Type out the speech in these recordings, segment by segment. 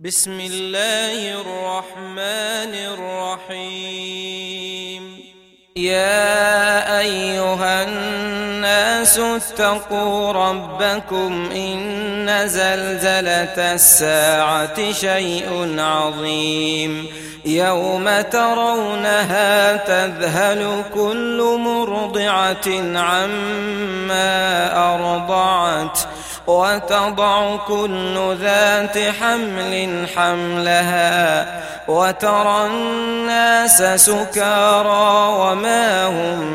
بسم الله الرحمن الرحيم. يا أيها الناس اتقوا ربكم إن زلزلة الساعة شيء عظيم يوم ترونها تذهل كل مرضعة عما أرضعت وتضع كل ذات حمل حملها وترى الناس سكارى وما هم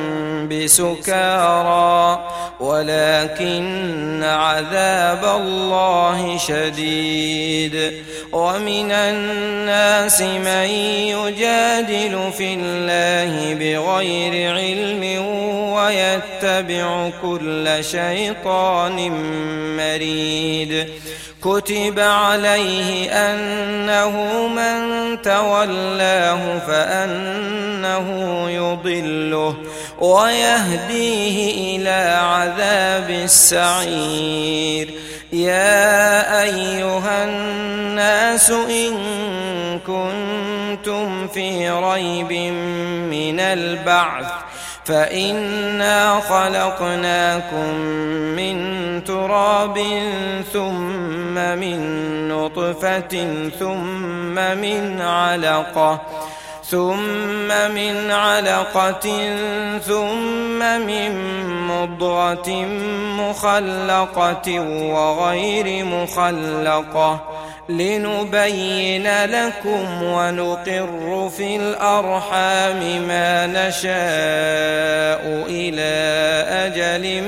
بسكارى ولكن عذاب الله شديد. ومن الناس من يجادل في الله بغير علم ويتبع كل شيطان مريد. كتب عليه أنه من تولاه فأنه يضله ويهديه إلى عذاب السعير. يا أيها الناس إن كنتم في ريب من البعث فإنا خلقناكم من تراب ثم من نطفة ثم من علقة ثم من مضغة مخلقة وغير مخلقة لنبين لكم ونقر في الأرحام ما نشاء إلى أجل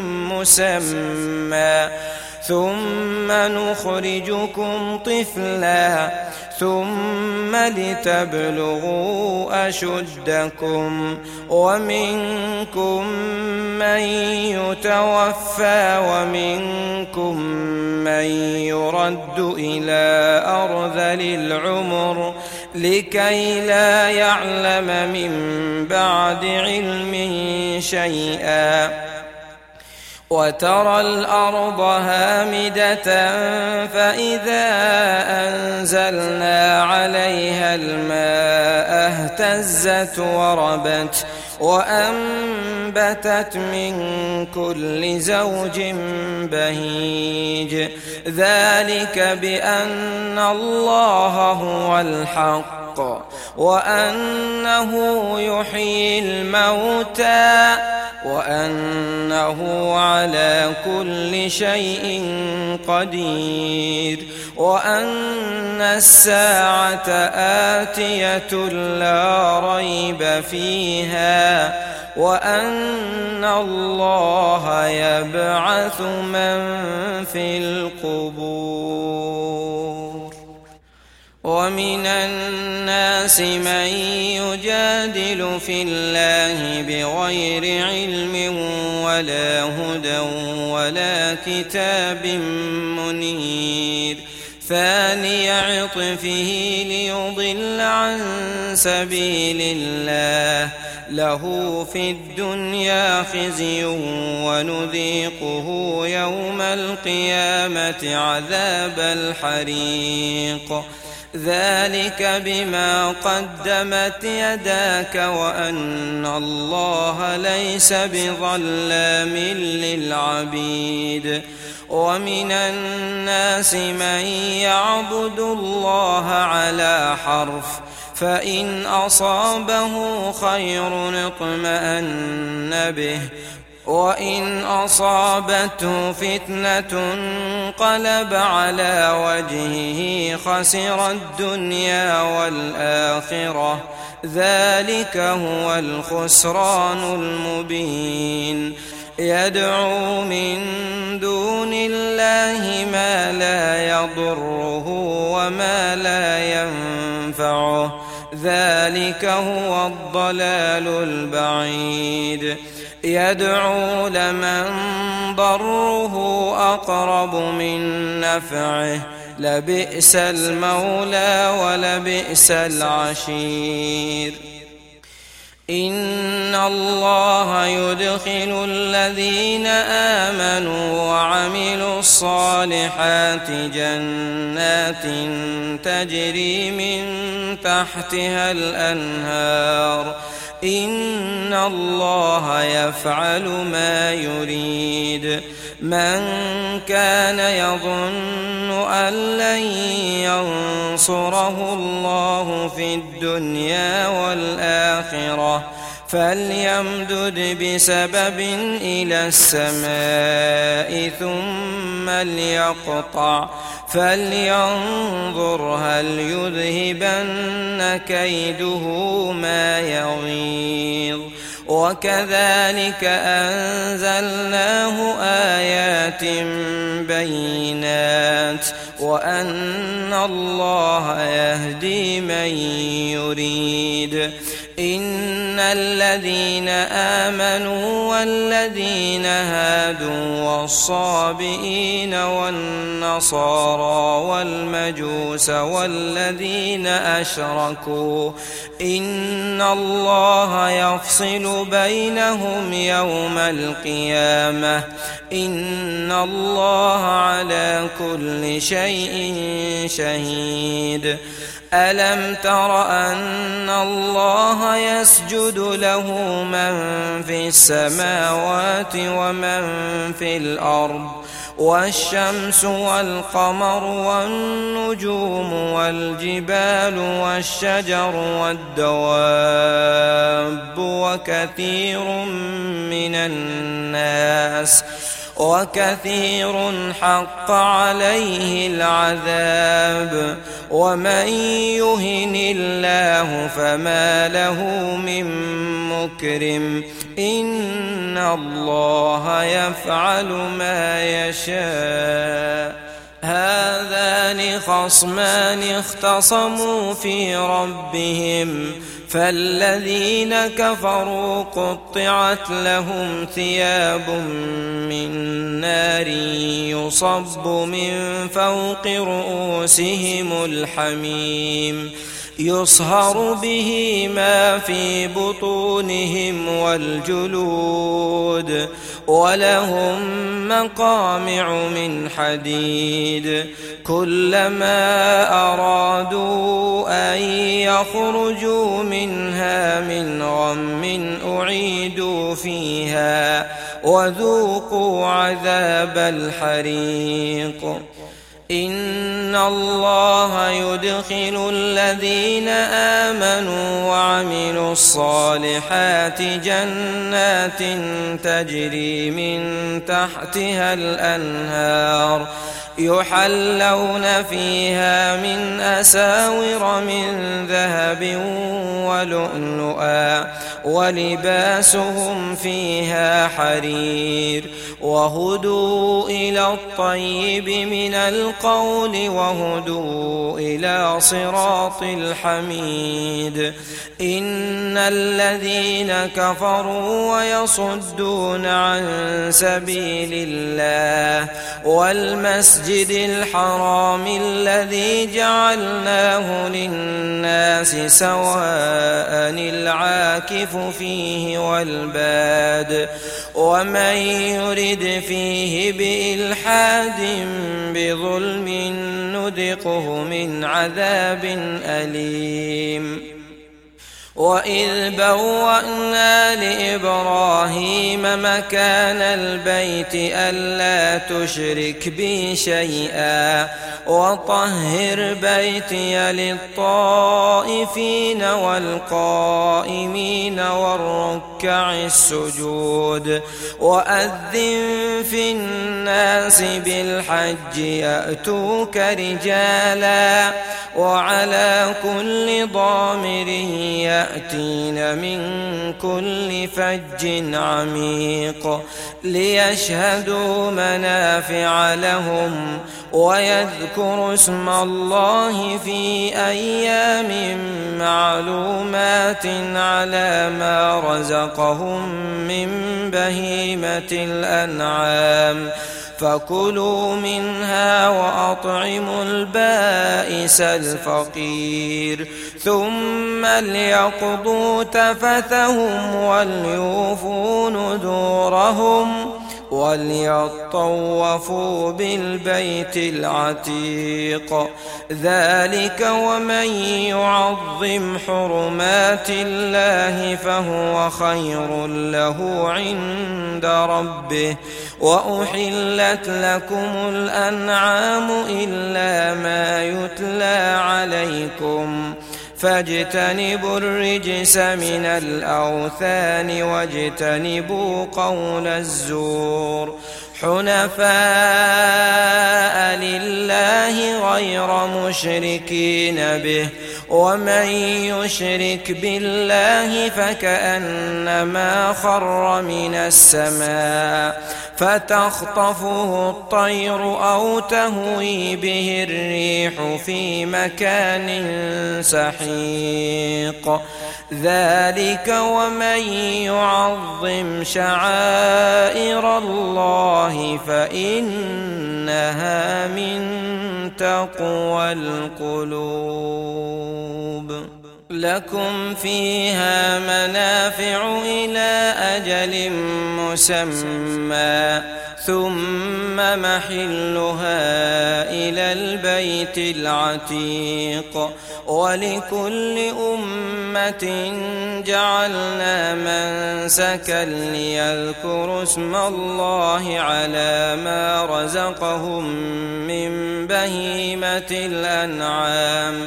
مسمى ثم نخرجكم طفلا ثم لتبلغوا أشدكم ومنكم من يتوفى ومنكم من يرد إلى أرذل العمر لكي لا يعلم من بعد علم شيئا. وترى الأرض هامدة فإذا أنزلنا عليها الماء اهتزت وربت وأنبتت من كل زوج بهيج. ذلك بأن الله هو الحق وأنه يحيي الموتى وأنه على كل شيء قدير وأن الساعة آتية لا ريب فيها وأن الله يبعث من في القبور. ومن الناس من يجادل في الله بغير علم ولا هدى ولا كتاب منير. ثاني عطفه ليضل عن سبيل الله له في الدنيا خزي ونذيقه يوم القيامة عذاب الحريق. ذلك بما قدمت يداك وأن الله ليس بظلام للعبيد. ومن الناس من يعبد الله على حرف فإن أصابه خير اطمأن به وإن أصابته فتنة انقلب على وجهه خسر الدنيا والآخرة. ذلك هو الخسران المبين. يدعو من دون الله ما لا يضره وما لا ينفعه. ذلك هو الضلال البعيد. يدعو لمن ضره أقرب من نفعه لبئس المولى ولبئس العشير. إن الله يدخل الذين آمنوا وعملوا الصالحات جنات تجري من تحتها الأنهار إن الله يفعل ما يريد. من كان يظن أن لن ينصره الله في الدنيا والآخرة فليمدد بسبب إلى السماء ثم ليقطع فلينظر هل يذهبن كيده ما يغيظ. وكذلك أنزلناه آيات بينات وأن الله يهدي من يريد. إن الذين آمنوا والذين هادوا والصابئين والنصارى والمجوس والذين أشركوا إن الله يفصل بينهم يوم القيامة إن الله على كل شيء شهيد. ألم تر أن الله يسجد له من في السماوات ومن في الأرض والشمس والقمر والنجوم والجبال والشجر والدواب وكثير حق عليه العذاب ومن يهن الله فما له من مكرم إن الله يفعل ما يشاء. هذان خصمان اختصموا في ربهم فالذين كفروا قطعت لهم ثياب من نار يصب من فوق رؤوسهم الحميم يصهر به ما في بطونهم والجلود ولهم مقامع من حديد كلما أرادوا أن يخرجوا منها من غم أعيدوا فيها وذوقوا عذاب الحريق. إن الله يدخل الذين آمنوا وعملوا الصالحات جنات تجري من تحتها الأنهار يحلون فيها من أساور من ذهب ولؤلؤا ولباسهم فيها حرير وهدوا إلى الطيب من القول وهدوا إلى صراط الحميد. إن الذين كفروا ويصدون عن سبيل الله والمسجد الحرام الذي جعلناه للناس سواء العاكف فيه والباد ومن يرد فيه بإلحاد بظلم نذقه من عذاب أليم. وإذ بوأنا لإبراهيم مكان البيت ألا تشرك بي شيئا وطهر بيتي للطائفين والقائمين والركع السجود وأذن في الناس بالحج يأتوك رجالا وعلى كل ضامر يأتين من كل فج عميق ليشهدوا منافع لهم ويذكروا اسم الله في أيام معلومات على ما رزقهم من بهيمة الأنعام فكلوا منها وأطعموا البائس الفقير ثم ليقضوا تفثهم وليوفوا نذورهم وليطوفوا بالبيت العتيق ذلك ومن يعظم حرمات الله فهو خير له عند ربه وأحلت لكم الأنعام إلا ما يتلى عليكم فاجتنبوا الرجس من الأوثان واجتنبوا قول الزور حنفاء لله غير مشركين به ومن يشرك بالله فكأنما خر من السماء فتخطفه الطير أو تهوي به الريح في مكان سحيق ذلك ومن يعظم شعائر الله فإنها من تقوى القلوب لكم فيها منافع إلى أجل مسمى ثم محلها إلى البيت العتيق ولكل أمة جعلنا منسكا ليذكروا اسم الله على ما رزقهم من بهيمة الأنعام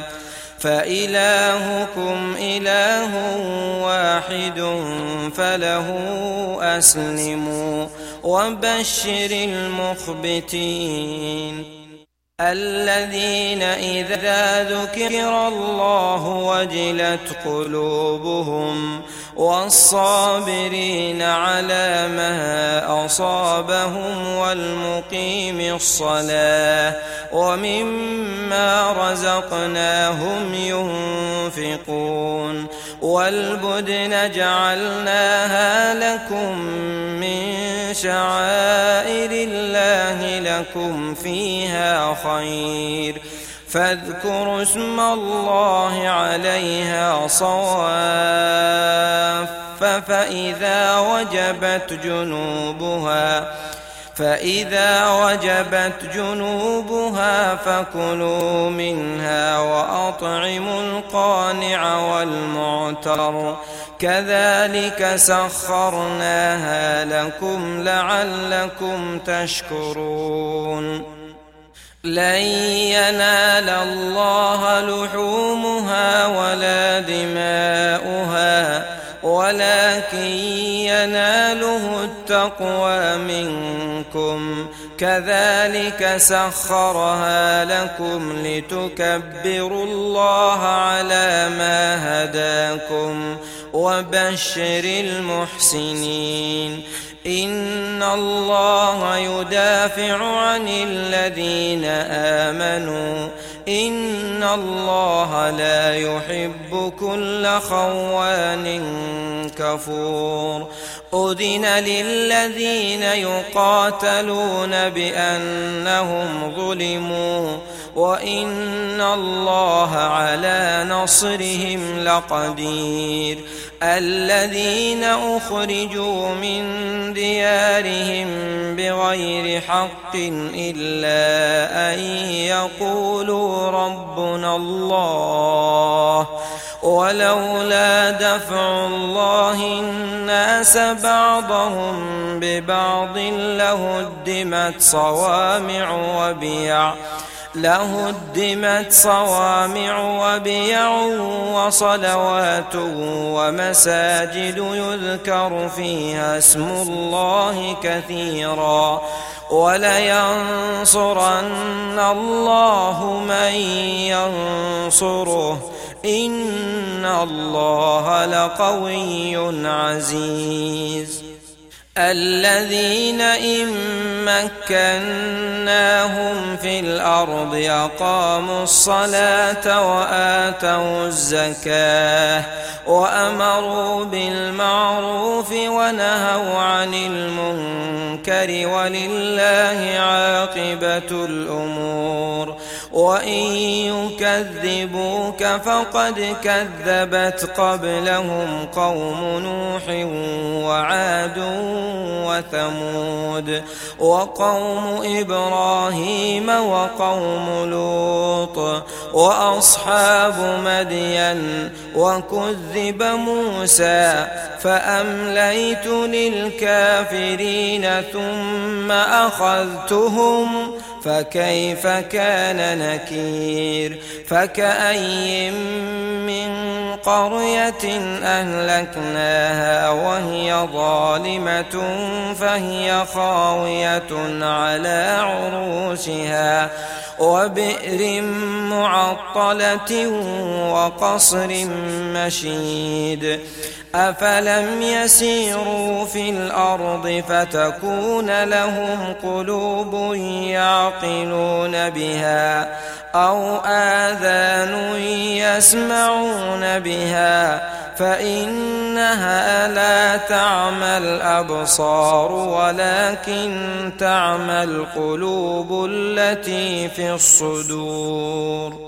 فإلهكم إله واحد فله أسلموا وبشر المخبتين الذين إذا ذكر الله وجلت قلوبهم والصابرين على ما أصابهم والمقيم الصلاة ومما رزقناهم ينفقون والبدن جعلناها لكم من شعائر الله لكم فيها خير فاذكروا اسم الله عليها صواف فإذا وجبت جنوبها فكلوا منها وأطعموا القانع والمعتر كذلك سخرناها لكم لعلكم تشكرون لن ينال الله لحومها ولا دماؤها ولكن يناله التقوى منكم كذلك سخرها لكم لتكبروا الله على ما هداكم وبشر المحسنين إن الله يدافع عن الذين آمنوا إن الله لا يحب كل خوان كفور أذن للذين يقاتلون بأنهم ظلموا وإن الله على نصرهم لقدير الذين أخرجوا من ديارهم بغير حق إلا أن يقولوا ربنا الله ولولا دفع الله الناس بعضهم ببعض لهدمت صوامع وبيع وصلوات ومساجد يذكر فيها اسم الله كثيرا ولينصرن الله من ينصره إن الله لقوي عزيز الذين إن مكناهم في الأرض أقاموا الصلاة وآتوا الزكاة وأمروا بالمعروف ونهوا عن المنكر المنكر ولله عاقبة الأمور. وإن يكذبوك فقد كذبت قبلهم قوم نوح وعاد وثمود وقوم إبراهيم وقوم لوط وأصحاب مدين وكذب موسى فأمليت للكافرين ثم أخذتهم فكيف كان نكير. فكأي من قرية أهلكناها وهي ظالمة فهي خاوية على عروشها وبئر معطلة وقصر مشيد. أفلم يسيروا في الأرض فتكون لهم قلوب يعقلون بها أو آذان يسمعون بها فإنها لا تعمى الأبصار ولكن تعمى القلوب التي في الصدور.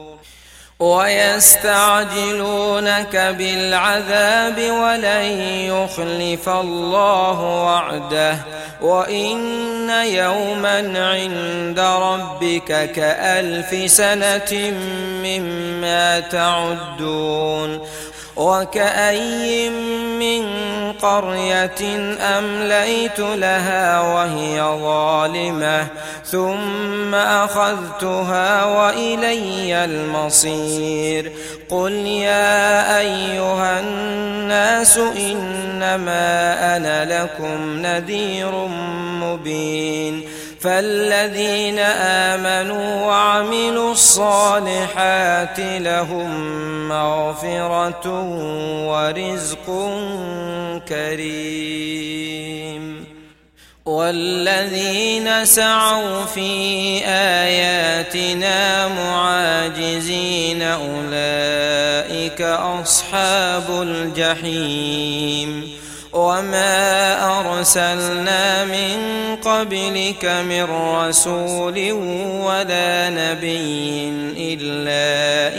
ويستعجلونك بالعذاب ولن يخلف الله وعده وإن يوما عند ربك كألف سنة مما تعدون. وكأي من قرية أمليت لها وهي ظالمة ثم أخذتها وإلي المصير. قل يا أيها الناس إنما أنا لكم نذير مبين. فالذين آمنوا وعملوا الصالحات لهم مغفرة ورزق كريم. والذين سعوا في آياتنا معاجزين أولئك أصحاب الجحيم. وما أرسلنا من قبلك من رسول ولا نبي إلا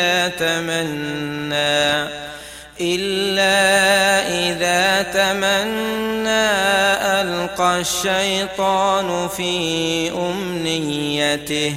إذا تمنى ألقى الشيطان في أمنيته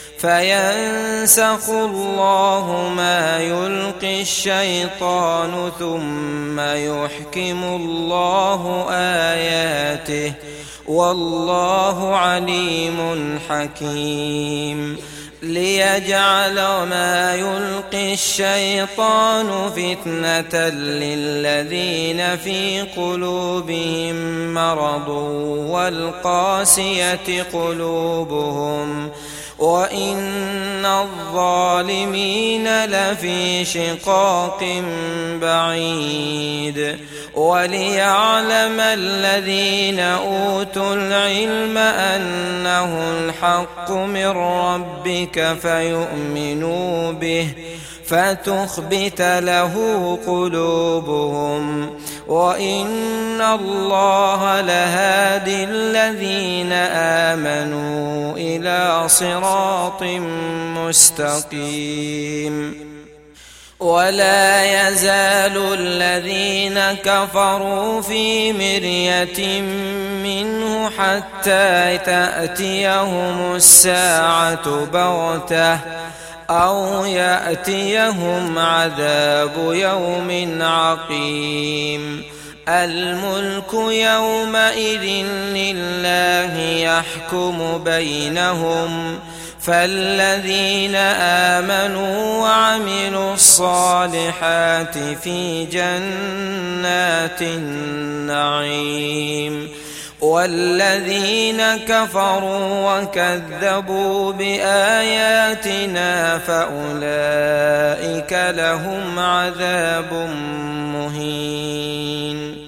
فينسخ الله ما يلقي الشيطان ثم يحكم الله آياته والله عليم حكيم. ليجعل ما يلقي الشيطان فتنة للذين في قلوبهم مرض والقاسية قلوبهم وإن الظالمين لفي شقاق بعيد. وليعلم الذين أوتوا العلم أنه الحق من ربك فيؤمنوا به فتخبت له قلوبهم وإن الله لهادي الذين آمنوا إلى صراط مستقيم. ولا يزال الذين كفروا في مرية منه حتى تأتيهم الساعة بغتة أو يأتيهم عذاب يوم عقيم. الملك يومئذ لله يحكم بينهم فالذين آمنوا وعملوا الصالحات في جنات النعيم. والذين كفروا وكذبوا بآياتنا فأولئك لهم عذاب مهين.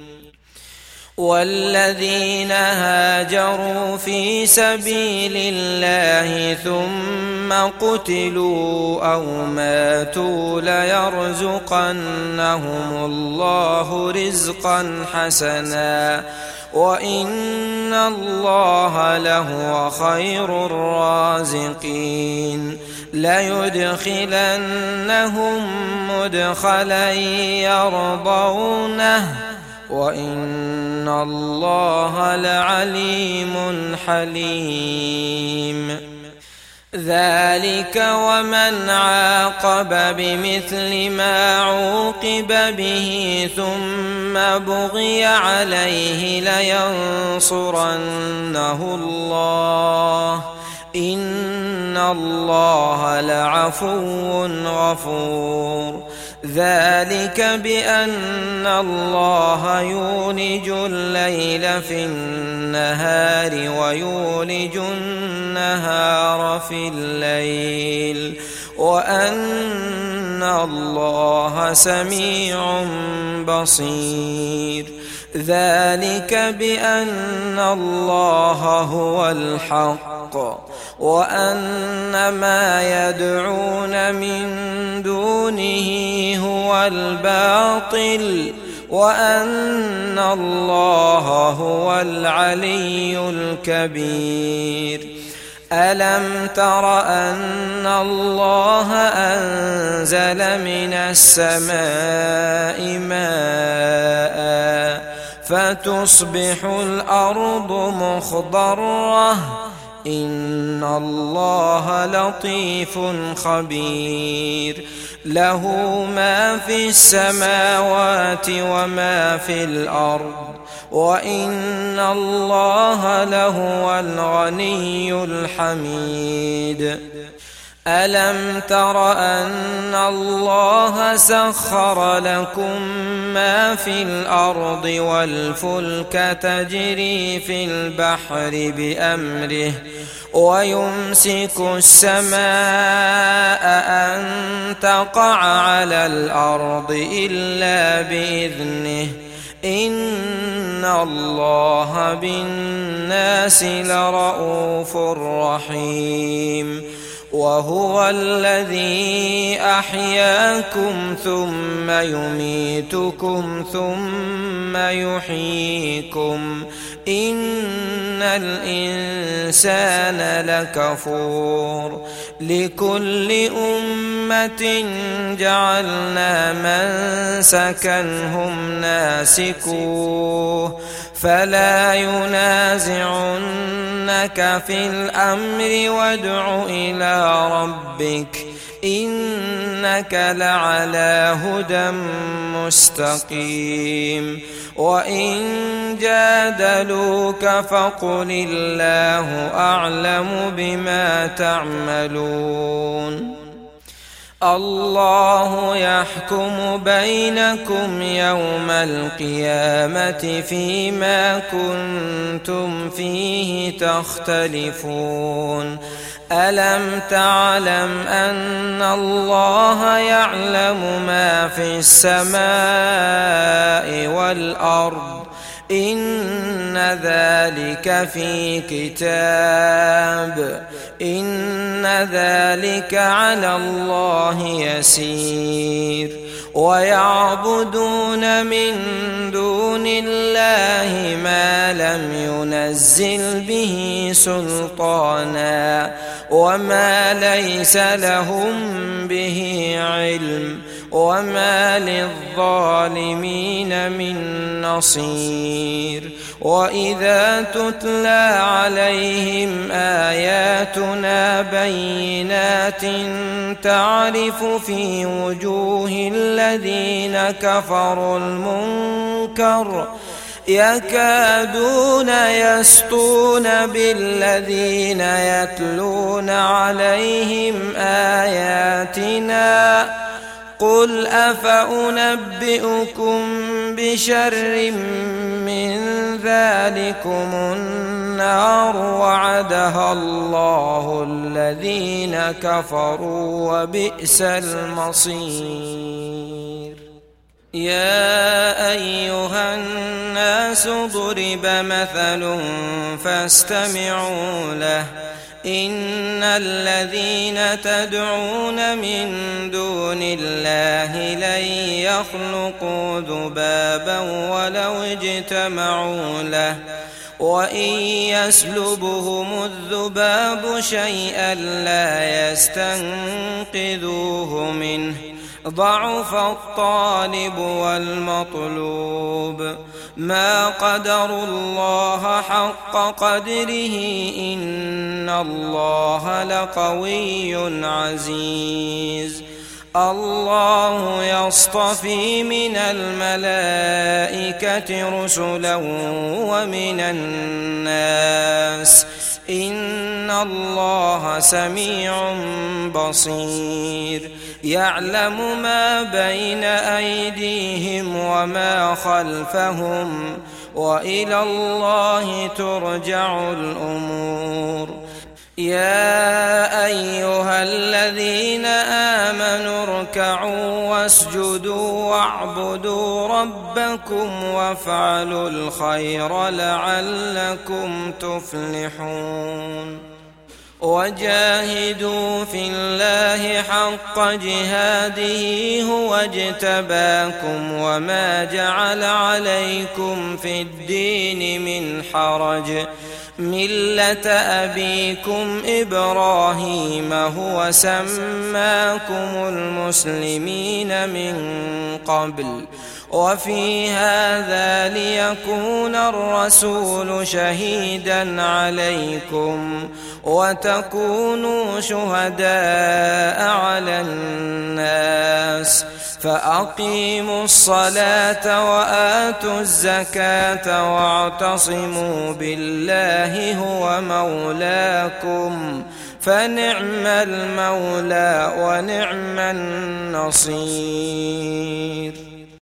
والذين هاجروا في سبيل الله ثم قتلوا أو ماتوا ليرزقنهم الله رزقا حسنا وإن الله لهو خير الرازقين ليدخلنهم مدخلا يرضونه وإن الله لعليم حليم ذلك ومن عاقب بمثل ما عوقب به ثم بغي عليه لينصرنه الله إن الله لعفو غفور ذلك بأن الله يولج الليل في النهار ويولج النهار في الليل وأن الله سميع بصير ذلك بأن الله هو الحق وأن ما يدعون من دونه هو الباطل وأن الله هو العلي الكبير ألم تر أن الله أنزل من السماء ماء فتصبح الأرض مخضرة إن الله لطيف خبير له ما في السماوات وما في الأرض وإن الله لهو الغني الحميد ألم تر أن الله سخر لكم ما في الأرض والفلك تجري في البحر بأمره ويمسك السماء أن تقع على الأرض إلا بإذنه إن الله بالناس لرءوف رحيم وهو الذي أحياكم ثم يميتكم ثم يحييكم إن الإنسان لكفور لكل أمة جعلنا منسكا هم ناسكوه فلا ينازعنك في الأمر وادع إلى ربك إنك لعلى هدى مستقيم وإن جادلوك فقل الله أعلم بما تعملون الله يحكم بينكم يوم القيامة فيما كنتم فيه تختلفون ألم تعلم أن الله يعلم ما في السماء والأرض إن ذلك في كتاب إن ذلك على الله يسير ويعبدون من دون الله ما لم ينزل به سلطانا وما ليس لهم به علم وما للظالمين من نصير وإذا تتلى عليهم آياتنا بينات تعرف في وجوه الذين كفروا المنكر يكادون يسطون بالذين يتلون عليهم آياتنا قل أفأنبئكم بشر من ذلكم النار وعدها الله الذين كفروا وبئس المصير يا أيها الناس ضرب مثل فاستمعوا له إن الذين تدعون من دون الله لن يخلقوا ذبابا ولو اجتمعوا له وإن يسلبهم الذباب شيئا لا يستنقذوه منه ضعف الطالب والمطلوب ما قدروا الله حق قدره إن الله لقوي عزيز الله يصطفي من الملائكة رسلا ومن الناس إن الله سميع بصير يعلم ما بين أيديهم وما خلفهم وإلى الله ترجع الأمور يا أيها الذين آمنوا اركعوا واسجدوا واعبدوا ربكم وافعلوا الخير لعلكم تفلحون وجاهدوا في الله حق جهاده هو اجتباكم وما جعل عليكم في الدين من حرج ملة أبيكم إبراهيم هو سماكم المسلمين من قبل وفي هذا ليكون الرسول شهيدا عليكم وتكونوا شهداء على الناس فأقيموا الصلاة وآتوا الزكاة واعتصموا بالله هو مولاكم فنعم المولى ونعم النصير